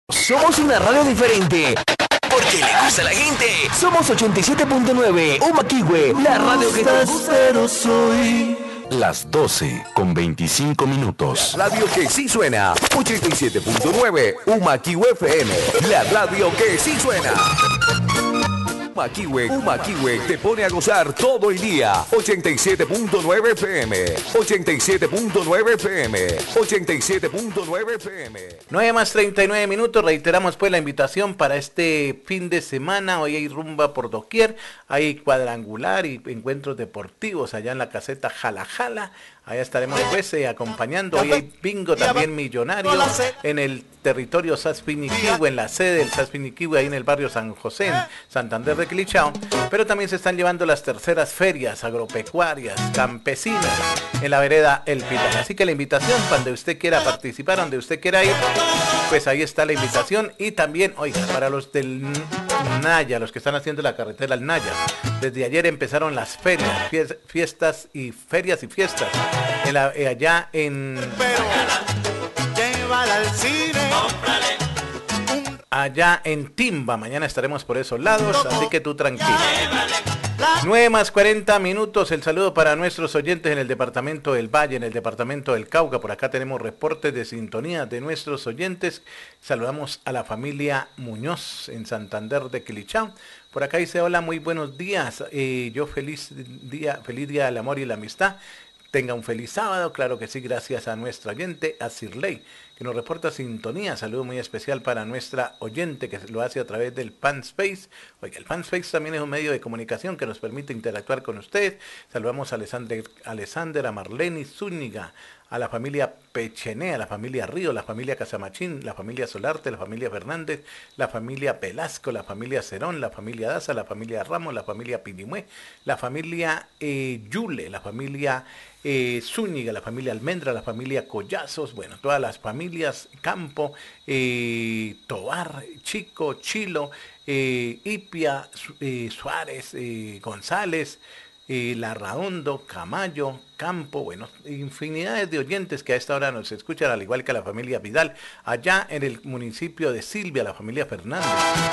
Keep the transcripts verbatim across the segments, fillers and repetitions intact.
Somos una radio diferente, porque le gusta a la gente. Somos ochenta y siete punto nueve, Umaquihue, la radio que te gusta. Soy las doce con veinticinco minutos. La radio que sí suena, ochenta y siete punto nueve, Umaquihue F M, la radio que sí suena. Umaquihue, Umaquihue te pone a gozar todo el día. ochenta y siete punto nueve F M, ochenta y siete punto nueve F M, ochenta y siete punto nueve F M. nueve más treinta y nueve minutos, reiteramos pues la invitación para este fin de semana. Hoy hay rumba por doquier, hay cuadrangular y encuentros deportivos allá en la caseta Jala Jala. Allá estaremos pues eh, acompañando. Hoy hay bingo también millonario en el territorio Saspiniquihue, en la sede del Saspiniquihue, ahí en el barrio San José, en Santander de Quilichao. Pero también se están llevando las terceras ferias agropecuarias, campesinas, en la vereda El Pilar. Así que la invitación, cuando usted quiera participar, donde usted quiera ir, pues ahí está la invitación. Y también, oiga, para los del Naya, los que están haciendo la carretera al Naya, desde ayer empezaron las ferias, fiestas y ferias y fiestas. En la, eh, allá en allá en Timba, mañana estaremos por esos lados, así que tú tranquilo. nueve más cuarenta minutos, el saludo para nuestros oyentes en el departamento del Valle, en el departamento del Cauca. Por acá tenemos reportes de sintonía de nuestros oyentes. Saludamos a la familia Muñoz en Santander de Quilichao. Por acá dice: hola, muy buenos días, eh, yo feliz día, feliz día del amor y la amistad. Tenga un feliz sábado, claro que sí, gracias a nuestra oyente, a Sirley, que nos reporta sintonía. Saludo muy especial para nuestra oyente que lo hace a través del Fanspace. Oiga, el Fanspace también es un medio de comunicación que nos permite interactuar con ustedes. Saludamos a Alexander, Alexander a Marlene Zúñiga, a la familia Pechené, a la familia Río, la familia Casamachín, la familia Solarte, la familia Fernández, la familia Velasco, la familia Cerón, la familia Daza, la familia Ramos, la familia Pinimue, la familia eh, Yule, la familia eh, Zúñiga, la familia Almendra, la familia Collazos, bueno, todas las familias Campo, eh, Tobar, Chico, Chilo, eh, Ipia, eh, Suárez, eh, González, Eh, Larraondo, Camayo, Campo, bueno, infinidades de oyentes que a esta hora nos escuchan, al igual que a la familia Vidal, allá en el municipio de Silvia, la familia Fernández.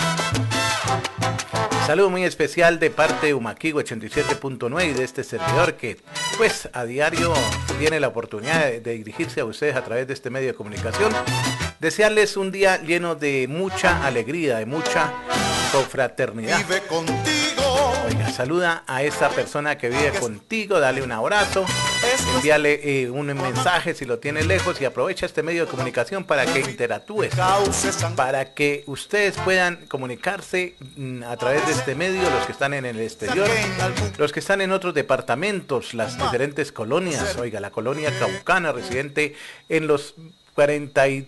Saludo muy especial de parte de Umaquihue ochenta y siete punto nueve y de este servidor que pues a diario tiene la oportunidad de, de dirigirse a ustedes a través de este medio de comunicación. Desearles un día lleno de mucha alegría, de mucha confraternidad. Vive contigo. Oiga, saluda a esa persona que vive contigo, dale un abrazo, envíale eh, un mensaje si lo tiene lejos y aprovecha este medio de comunicación para que interactúes, para que ustedes puedan comunicarse mm, a través de este medio, los que están en el exterior, los que están en otros departamentos, las diferentes colonias. Oiga, la colonia Caucana, residente en los cuarenta y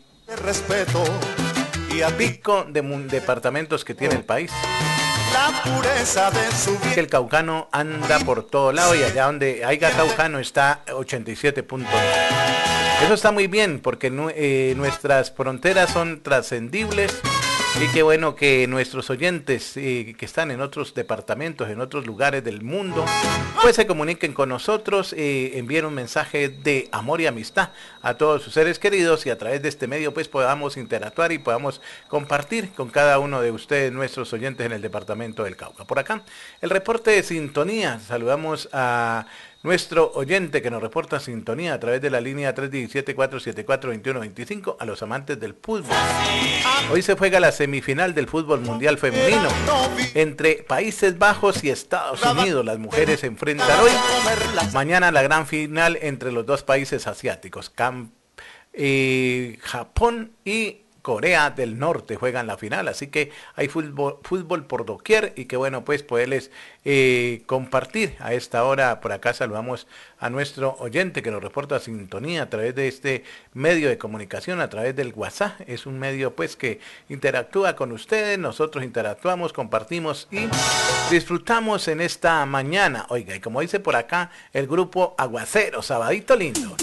pico de departamentos que tiene el país. La pureza de su vida. Que el caucano anda por todo lado y allá donde haya caucano está ochenta y siete punto nueve. Eso está muy bien porque eh, nuestras fronteras son trascendibles y qué bueno que nuestros oyentes eh, que están en otros departamentos, en otros lugares del mundo, pues se comuniquen con nosotros, eh, envíen un mensaje de amor y amistad a todos sus seres queridos y a través de este medio pues podamos interactuar y podamos compartir con cada uno de ustedes, nuestros oyentes en el departamento del Cauca. Por acá, el reporte de sintonía, saludamos a nuestro oyente que nos reporta sintonía a través de la línea tres uno siete, cuatro siete cuatro, dos uno dos cinco a los amantes del fútbol. Hoy se juega la semifinal del fútbol mundial femenino entre Países Bajos y Estados Unidos. Las mujeres se enfrentan hoy. Mañana la gran final entre los dos países asiáticos, Cam eh, Japón y Corea del Norte juegan la final, así que hay fútbol, fútbol por doquier y que bueno pues poderles eh, compartir a esta hora. Por acá saludamos a nuestro oyente que nos reporta sintonía a través de este medio de comunicación, a través del WhatsApp. Es un medio pues que interactúa con ustedes, nosotros interactuamos, compartimos y disfrutamos en esta mañana. Oiga, y como dice por acá el grupo Aguacero, sabadito lindo.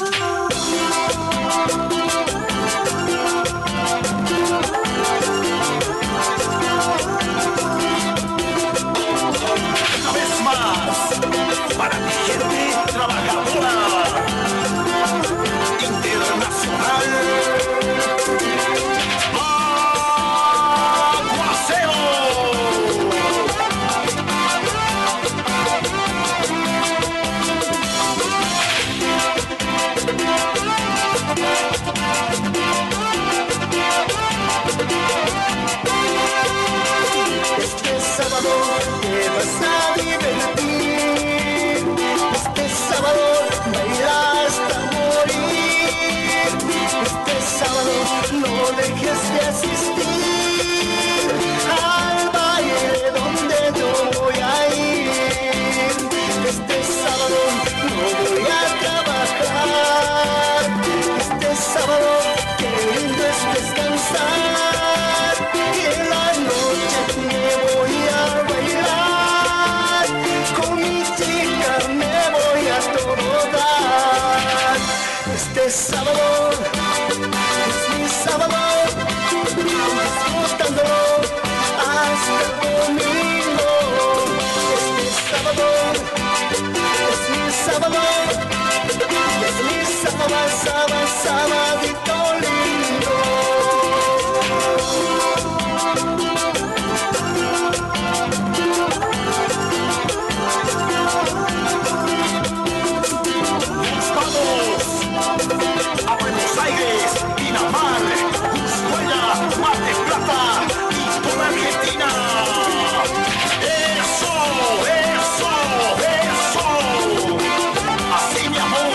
Para mi gente trabajadora internacional. dejes de asistir al baile donde yo voy a ir. Este sábado no voy a trabajar. Este sábado qué lindo es descansar. Y en la noche me voy a bailar. Con mi chica me voy a todo dar. Este sábado es mi sábado, disfrutándolo hasta el domingo. Este sábado es mi sábado, es mi sábado, sábado, sabadito lindo. A Buenos Aires, Pinamar, Ushuaia, Mar del Plata y toda Argentina. ¡Eso! ¡Eso! ¡Eso! Así, mi amor.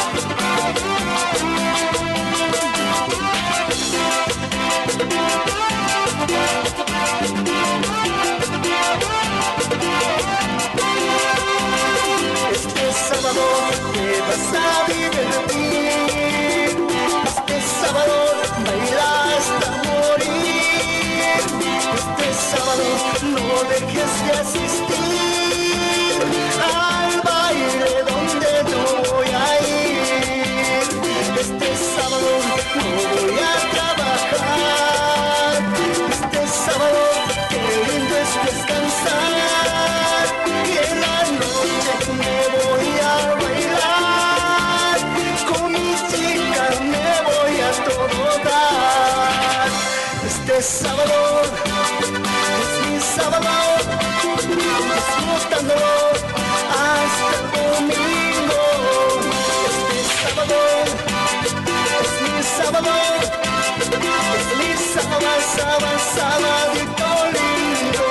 Este sábado te vas a divertir. Este sábado baila hasta morir. Este sábado no dejes de asistir al baile donde yo voy a ir. Este sábado no voy a trabajar. Este sábado qué lindo es descansar. Y en la noche me voy a bailar. Con mi chica me voy a todo dar. Este sábado es mi sábado, disfrutándolo hasta el domingo. Este sábado es mi sábado, es mi sábado, sábado, sabadito lindo.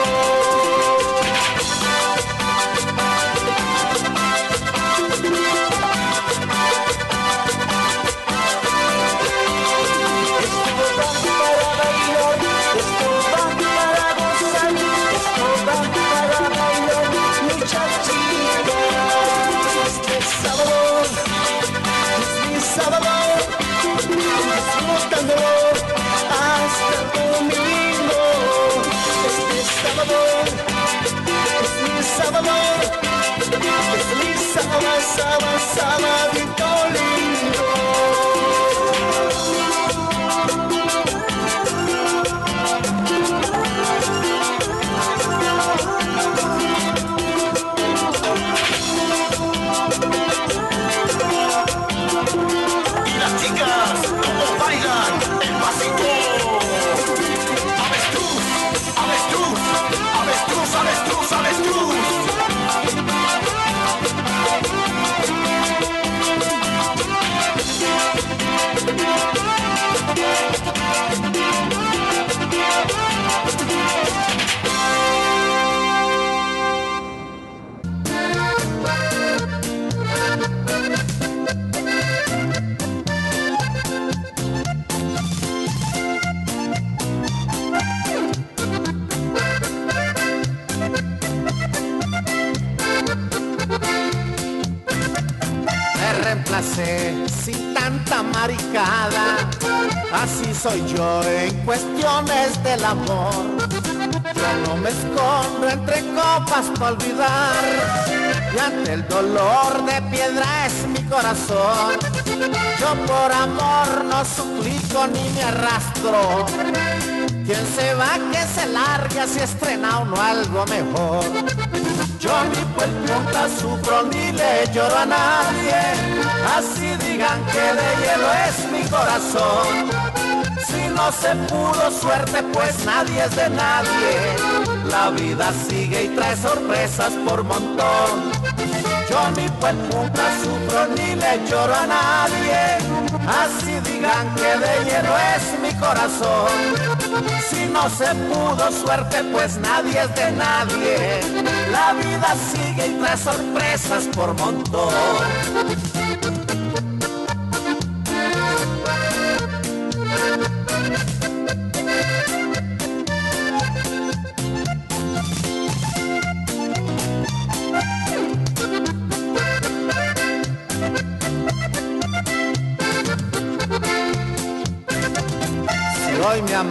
Disfrutándolo hasta el domingo. Este sábado es mi sábado, es mi sábado, sábado, sabadito lindo. Y las chicas, ¿cómo bailan el pasito? Avestruz, avestruz, avestruz, avestruz, avestruz. Sin tanta maricada, así soy yo en cuestiones del amor. Yo no me escondo entre copas para olvidar, y ante el dolor de piedra es mi corazón. Yo por amor no suplico ni me arrastro. Quien se va que se largue, así estrena uno algo mejor. Yo ni por nunca sufro ni le lloro a nadie, así digan que de hielo es mi corazón. Si no se pudo suerte, pues nadie es de nadie. La vida sigue y trae sorpresas por montón. Yo ni por nunca sufro ni le lloro a nadie, así digan que de hielo es mi corazón. Si no se pudo suerte, pues nadie es de nadie. La vida sigue y trae sorpresas por montón.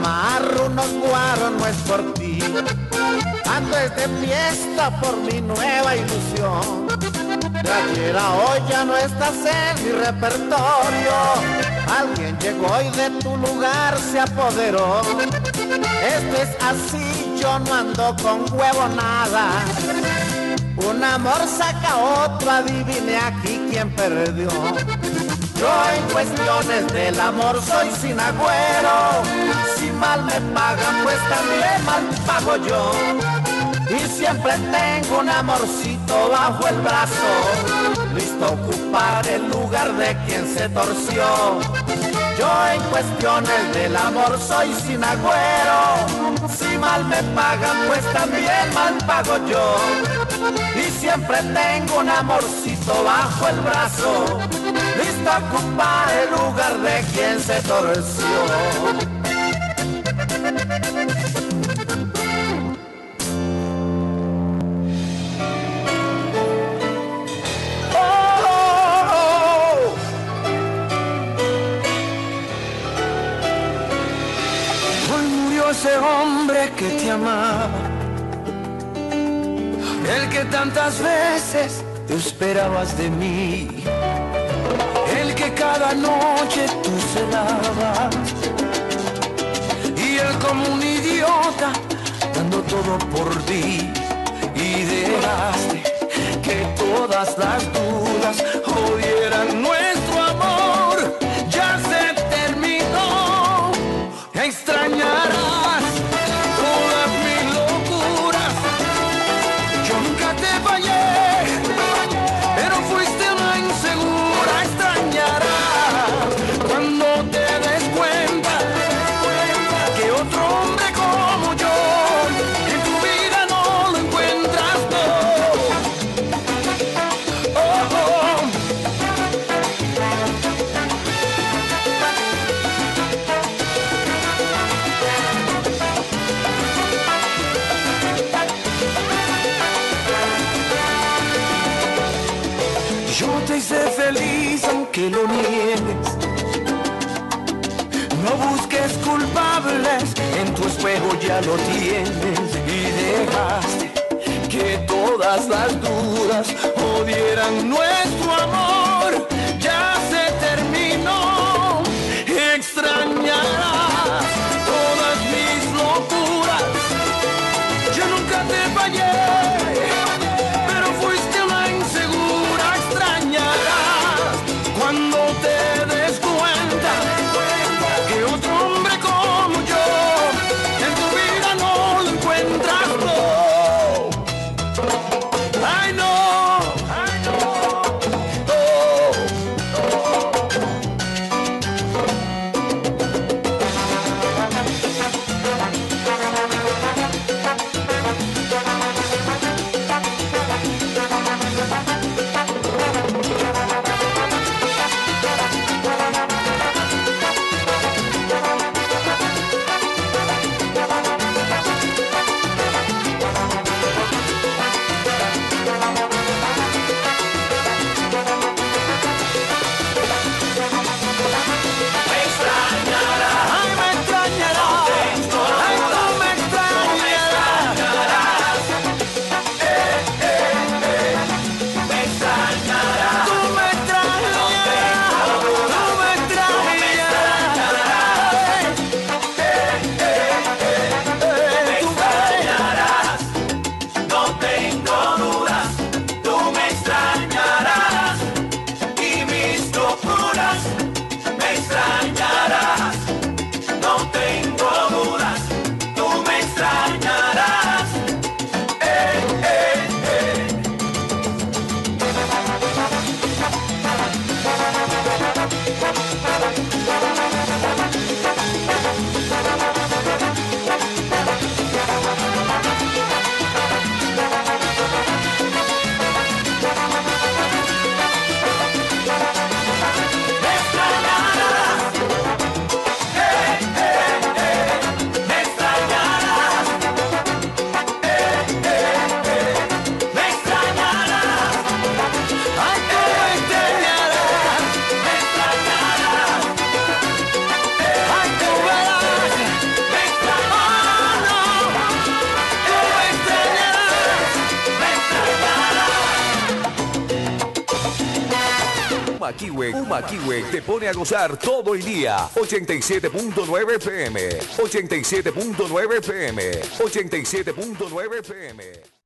amarro unos guaros no es por ti, ando es de fiesta por mi nueva ilusión. De ayer a hoy ya no estás en mi repertorio, alguien llegó y de tu lugar se apoderó. Esto es así, yo no ando con huevo nada. Un amor saca otro, adivine aquí quién perdió. Yo en cuestiones del amor soy sin agüero, si mal me pagan pues también mal pago yo. Y siempre tengo un amorcito bajo el brazo, listo a ocupar el lugar de quien se torció. Yo en cuestiones del amor soy sin agüero, si mal me pagan pues también mal pago yo. Y siempre tengo un amorcito bajo el brazo, listo a ocupar el lugar de quien se torció. Ese hombre que te amaba, el que tantas veces te esperabas de mí, el que cada noche tú celabas, y él como un idiota dando todo por ti, y dejaste que todas las dudas jodieran nuestro amor. Ya se terminó, extrañarás todas mis locuras. Yo nunca te fallé, pero fuiste una insegura. Extrañarás cuando te des cuenta que otro hombre como yo en tu vida no lo encuentras. Oh, oh, oh. Yo te hice feliz aunque lo niegues. No busques culpables, en tu espejo ya lo tienes. Y dejaste que todas las dudas jodieran nuestro amor. Ya se terminó, extrañarás todas mis locuras. Yo nunca te fallé, pero fuiste una insegura. Extrañarás cuando te des cuenta que otro hombre como yo en tu vida no lo encuentras. No. Ay, no. Ay, no. Oh. Humaquihue. Humaquihue te pone a gozar todo el día. ochenta y siete punto nueve F M. ochenta y siete punto nueve F M. ochenta y siete punto nueve F M.